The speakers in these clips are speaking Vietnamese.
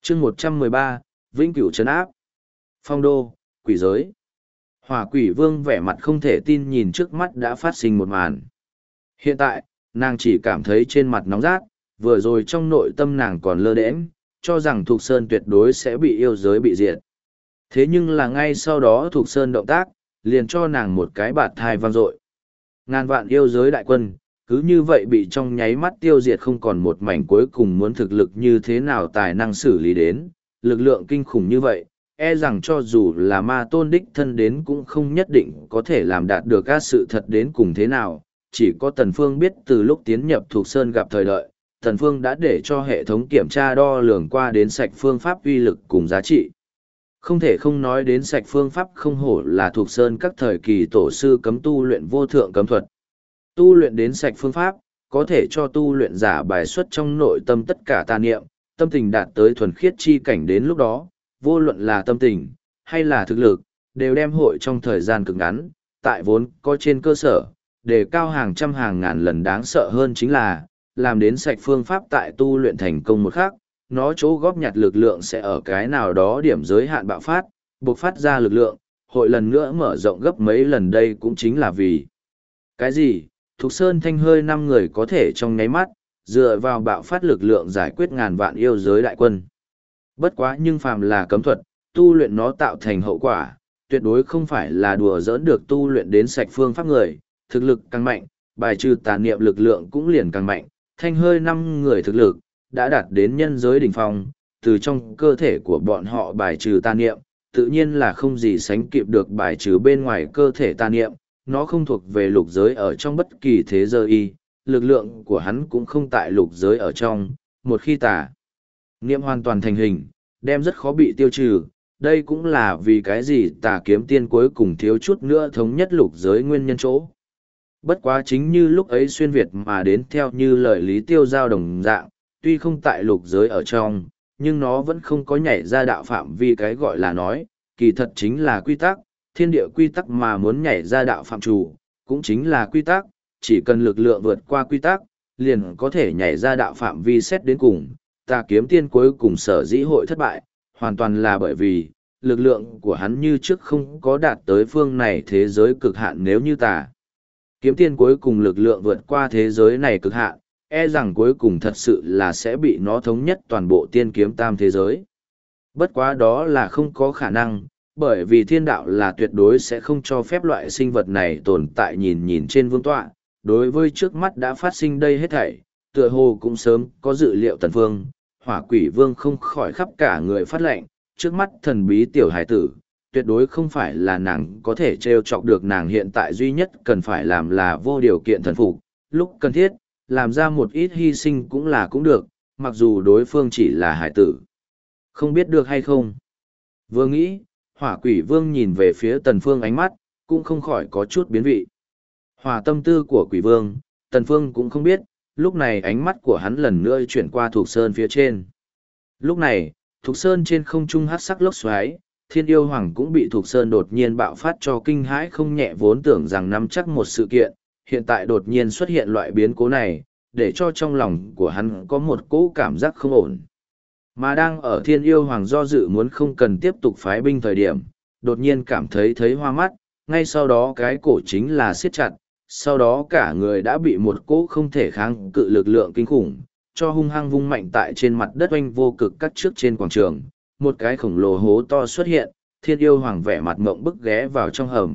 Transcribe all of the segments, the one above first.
chương 113, Vĩnh Cửu trấn áp. Phong đô, quỷ giới. Hỏa quỷ vương vẻ mặt không thể tin nhìn trước mắt đã phát sinh một màn. Hiện tại, nàng chỉ cảm thấy trên mặt nóng rát, vừa rồi trong nội tâm nàng còn lơ đễnh, cho rằng Thục Sơn tuyệt đối sẽ bị yêu giới bị diệt. Thế nhưng là ngay sau đó Thục Sơn động tác, liền cho nàng một cái bạt thai vang dội. Ngàn vạn yêu giới đại quân, cứ như vậy bị trong nháy mắt tiêu diệt không còn một mảnh, cuối cùng muốn thực lực như thế nào tài năng xử lý đến, lực lượng kinh khủng như vậy, e rằng cho dù là ma tôn đích thân đến cũng không nhất định có thể làm đạt được các sự thật đến cùng thế nào. Chỉ có Tần Phương biết từ lúc tiến nhập Thục Sơn gặp thời đợi, Tần Phương đã để cho hệ thống kiểm tra đo lường qua đến sạch phương pháp uy lực cùng giá trị. Không thể không nói đến sạch phương pháp không hổ là Thục Sơn các thời kỳ tổ sư cấm tu luyện vô thượng cấm thuật. Tu luyện đến sạch phương pháp, có thể cho tu luyện giả bài xuất trong nội tâm tất cả tà niệm, tâm tình đạt tới thuần khiết chi cảnh, đến lúc đó, vô luận là tâm tình, hay là thực lực, đều đem hội trong thời gian cực ngắn, tại vốn có trên cơ sở, đề cao hàng trăm hàng ngàn lần. Đáng sợ hơn chính là, làm đến sạch phương pháp tại tu luyện thành công một khắc, nó chỗ góp nhặt lực lượng sẽ ở cái nào đó điểm giới hạn bạo phát, buộc phát ra lực lượng, hội lần nữa mở rộng gấp mấy lần. Đây cũng chính là vì cái gì Thục Sơn Thanh Hơi 5 người có thể trong nháy mắt, dựa vào bạo phát lực lượng giải quyết ngàn vạn yêu giới đại quân. Bất quá nhưng phàm là cấm thuật, tu luyện nó tạo thành hậu quả, tuyệt đối không phải là đùa giỡn được. Tu luyện đến sạch phương pháp người, thực lực càng mạnh, bài trừ tà niệm lực lượng cũng liền càng mạnh. Thanh Hơi 5 người thực lực đã đạt đến nhân giới đỉnh phong, từ trong cơ thể của bọn họ bài trừ tà niệm, tự nhiên là không gì sánh kịp được bài trừ bên ngoài cơ thể tà niệm. Nó không thuộc về lục giới ở trong bất kỳ thế giới, lực lượng của hắn cũng không tại lục giới ở trong. Một khi tà niệm hoàn toàn thành hình, đem rất khó bị tiêu trừ. Đây cũng là vì cái gì Tà Kiếm Tiên cuối cùng thiếu chút nữa thống nhất lục giới nguyên nhân chỗ. Bất quá chính như lúc ấy xuyên Việt mà đến, theo như lời Lý Tiêu Giao đồng dạng, tuy không tại lục giới ở trong, nhưng nó vẫn không có nhảy ra đạo phạm vi. Cái gọi là nói, kỳ thật chính là quy tắc, thiên địa quy tắc, mà muốn nhảy ra đạo phạm chủ, cũng chính là quy tắc. Chỉ cần lực lượng vượt qua quy tắc, liền có thể nhảy ra đạo phạm vi. Xét đến cùng, Tà Kiếm Tiên cuối cùng sở dĩ hội thất bại, hoàn toàn là bởi vì, lực lượng của hắn như trước không có đạt tới phương này thế giới cực hạn. Nếu như Tà Kiếm Tiên cuối cùng lực lượng vượt qua thế giới này cực hạn, e rằng cuối cùng thật sự là sẽ bị nó thống nhất toàn bộ tiên kiếm tam thế giới. Bất quá đó là không có khả năng, bởi vì thiên đạo là tuyệt đối sẽ không cho phép loại sinh vật này tồn tại. Nhìn trên vương tọa, đối với trước mắt đã phát sinh đây hết thảy, tựa hồ cũng sớm có dự liệu. Tần Phương, Hỏa Quỷ Vương không khỏi khắp cả người phát lệnh, trước mắt thần bí tiểu hải tử, tuyệt đối không phải là nàng có thể trêu chọc được. Nàng hiện tại duy nhất cần phải làm là vô điều kiện thần phục, lúc cần thiết, làm ra một ít hy sinh cũng được, mặc dù đối phương chỉ là hải tử. Không biết được hay không? Vừa nghĩ, Hỏa Quỷ Vương nhìn về phía Tần Phương, ánh mắt cũng không khỏi có chút biến vị. Hỏa tâm tư của Quỷ Vương, Tần Phương cũng không biết. Lúc này ánh mắt của hắn lần nữa chuyển qua Thục Sơn phía trên. Lúc này, Thục Sơn trên không trung hắc sắc lốc xoáy, Thiên Yêu Hoàng cũng bị Thục Sơn đột nhiên bạo phát cho kinh hãi không nhẹ. Vốn tưởng rằng nắm chắc một sự kiện, hiện tại đột nhiên xuất hiện loại biến cố này, để cho trong lòng của hắn có một cỗ cảm giác không ổn. Mà đang ở Thiên Yêu Hoàng do dự muốn không cần tiếp tục phái binh thời điểm, đột nhiên cảm thấy hoa mắt, ngay sau đó cái cổ chính là siết chặt, sau đó cả người đã bị một cỗ không thể kháng cự lực lượng kinh khủng cho hung hăng vung mạnh tại trên mặt đất, oanh vô cực cắt trước trên quảng trường. Một cái khổng lồ hố to xuất hiện, Thiên Yêu Hoàng vẻ mặt ngộng bức ghé vào trong hầm.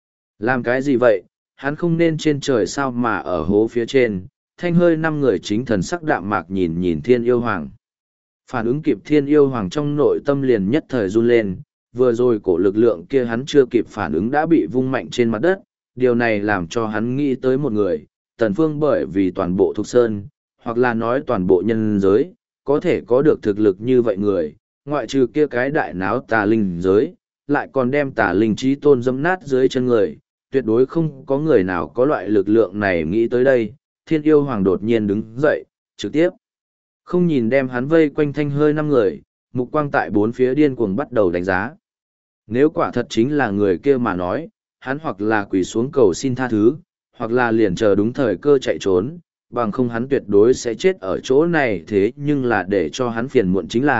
Làm cái gì vậy? Hắn không nên trên trời sao mà ở hố phía trên? Thanh Hơi 5 người chính thần sắc đạm mạc nhìn Thiên Yêu Hoàng. Phản ứng kịp, Thiên Yêu Hoàng trong nội tâm liền nhất thời run lên. Vừa rồi cổ lực lượng kia hắn chưa kịp phản ứng đã bị vung mạnh trên mặt đất. Điều này làm cho hắn nghĩ tới một người, Tần Phương. Bởi vì toàn bộ Thục Sơn, hoặc là nói toàn bộ nhân giới, có thể có được thực lực như vậy người, ngoại trừ kia cái đại náo tà linh giới, lại còn đem tà linh chí tôn dẫm nát dưới chân người, tuyệt đối không có người nào có loại lực lượng này. Nghĩ tới đây, Thiên Yêu Hoàng đột nhiên đứng dậy, trực tiếp không nhìn đem hắn vây quanh Thanh Hơi 5 người, mục quang tại bốn phía điên cuồng bắt đầu đánh giá. Nếu quả thật chính là người kia mà nói, hắn hoặc là quỳ xuống cầu xin tha thứ, hoặc là liền chờ đúng thời cơ chạy trốn, bằng không hắn tuyệt đối sẽ chết ở chỗ này. Thế nhưng là để cho hắn phiền muộn chính là,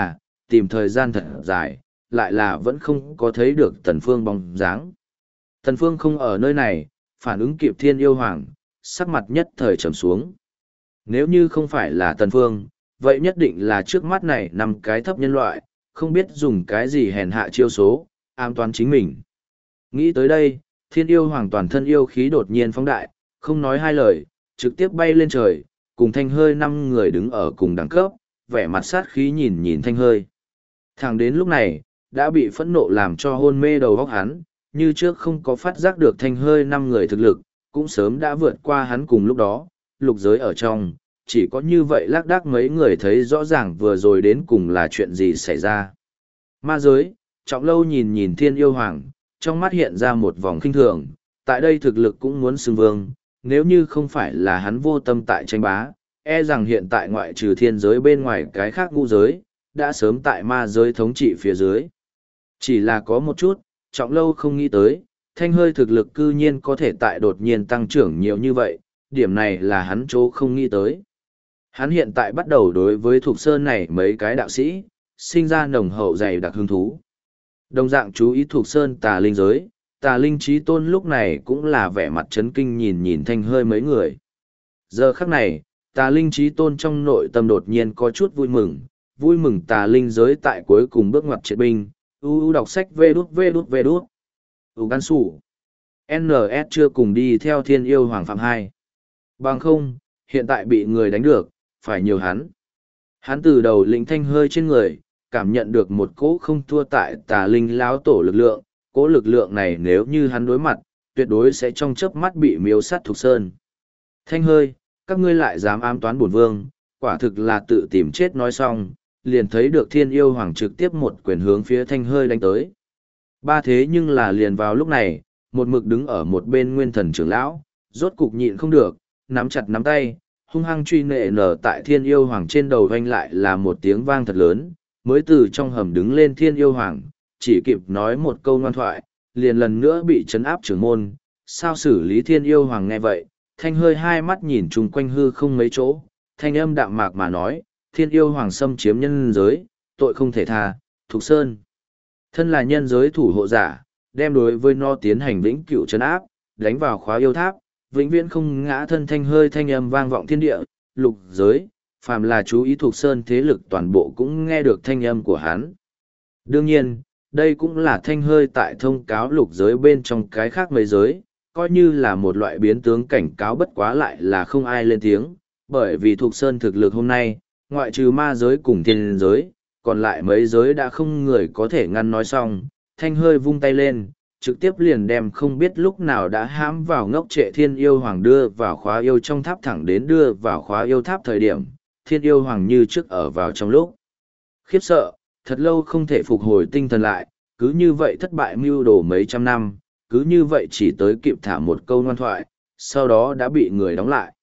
tìm thời gian thật dài, lại là vẫn không có thấy được Tần Phương bóng dáng. Tần Phương không ở nơi này, phản ứng kịp Thiên Yêu Hoàng, sắc mặt nhất thời trầm xuống. Nếu như không phải là Tần Phương, vậy nhất định là trước mắt này nằm cái thấp nhân loại, không biết dùng cái gì hèn hạ chiêu số, ám toán chính mình. Nghĩ tới đây, Thiên Yêu Hoàng toàn thân yêu khí đột nhiên phóng đại, không nói hai lời, trực tiếp bay lên trời, cùng Thanh Hơi 5 người đứng ở cùng đẳng cấp, vẻ mặt sát khí nhìn nhìn Thanh Hơi. Thẳng đến lúc này, đã bị phẫn nộ làm cho hôn mê đầu óc hắn, như trước không có phát giác được Thanh Hơi 5 người thực lực, cũng sớm đã vượt qua hắn cùng lúc đó, lục giới ở trong, chỉ có như vậy lác đác mấy người thấy rõ ràng vừa rồi đến cùng là chuyện gì xảy ra. Ma giới, Trọng Lâu nhìn nhìn Thiên Yêu Hoàng, trong mắt hiện ra một vòng khinh thường, tại đây thực lực cũng muốn xưng vương, nếu như không phải là hắn vô tâm tại tranh bá, e rằng hiện tại ngoại trừ thiên giới bên ngoài cái khác ngũ giới, đã sớm tại ma giới thống trị phía dưới. Chỉ là có một chút, Trọng Lâu không nghĩ tới, Thanh Hơi thực lực cư nhiên có thể tại đột nhiên tăng trưởng nhiều như vậy, điểm này là hắn chỗ không nghĩ tới. Hắn hiện tại bắt đầu đối với Thục Sơn này mấy cái đạo sĩ, sinh ra nồng hậu dày đặc hứng thú. Đồng dạng chú ý Thục Sơn Tà Linh giới, Tà Linh Chí Tôn lúc này cũng là vẻ mặt chấn kinh nhìn nhìn Thanh Hơi mấy người. Giờ khắc này, Tà Linh Chí Tôn trong nội tâm đột nhiên có chút vui mừng Tà Linh giới tại cuối cùng bước ngoặt triệt binh, đọc sách vê đút. Gan sủ. NS chưa cùng đi theo Thiên Yêu Hoàng Phạm 2. Bằng không, hiện tại bị người đánh được, phải nhiều hắn. Hắn từ đầu lĩnh Thanh Hơi trên người, cảm nhận được một cỗ không thua tại Tà Linh lão tổ lực lượng, cỗ lực lượng này nếu như hắn đối mặt, tuyệt đối sẽ trong chớp mắt bị miếu sát Thục Sơn. Thanh Hơi, các ngươi lại dám ám toán bổn vương, quả thực là tự tìm chết. Nói xong, liền thấy được Thiên Yêu Hoàng trực tiếp một quyền hướng phía Thanh Hơi đánh tới. Ba thế nhưng là liền vào lúc này, một mực đứng ở một bên Nguyên Thần trưởng lão, rốt cục nhịn không được, nắm chặt nắm tay, hung hăng truy nệ nở tại Thiên Yêu Hoàng trên đầu vang lại là một tiếng vang thật lớn, mới từ trong hầm đứng lên Thiên Yêu Hoàng, chỉ kịp nói một câu ngoan thoại, liền lần nữa bị trấn áp trưởng môn. Sao xử lý Thiên Yêu Hoàng nghe vậy, Thanh Hơi hai mắt nhìn chung quanh hư không mấy chỗ, thanh âm đạm mạc mà nói, Thiên Yêu Hoàng xâm chiếm nhân giới, tội không thể tha, Thục Sơn. Thân là nhân giới thủ hộ giả, đem đối với nó tiến hành vĩnh cửu trấn áp, đánh vào khóa yêu tháp, vĩnh viễn không ngã thân. Thanh Hơi thanh âm vang vọng thiên địa, lục giới, phàm là chú ý Thục Sơn thế lực toàn bộ cũng nghe được thanh âm của hắn. Đương nhiên, đây cũng là Thanh Hơi tại thông cáo lục giới bên trong cái khác mấy giới, coi như là một loại biến tướng cảnh cáo, bất quá lại là không ai lên tiếng, bởi vì Thục Sơn thực lực hôm nay, ngoại trừ ma giới cùng thiên giới, còn lại mấy giới đã không người có thể ngăn. Nói xong, Thanh Hơi vung tay lên, trực tiếp liền đem không biết lúc nào đã hãm vào ngốc trệ Thiên Yêu Hoàng đưa vào khóa yêu trong tháp. Thẳng đến đưa vào khóa yêu tháp thời điểm, Thiên Yêu Hoàng như trước ở vào trong lúc khiếp sợ, thật lâu không thể phục hồi tinh thần lại, cứ như vậy thất bại mưu đồ mấy trăm năm, cứ như vậy chỉ tới kịp thả một câu ngoan thoại, sau đó đã bị người đóng lại.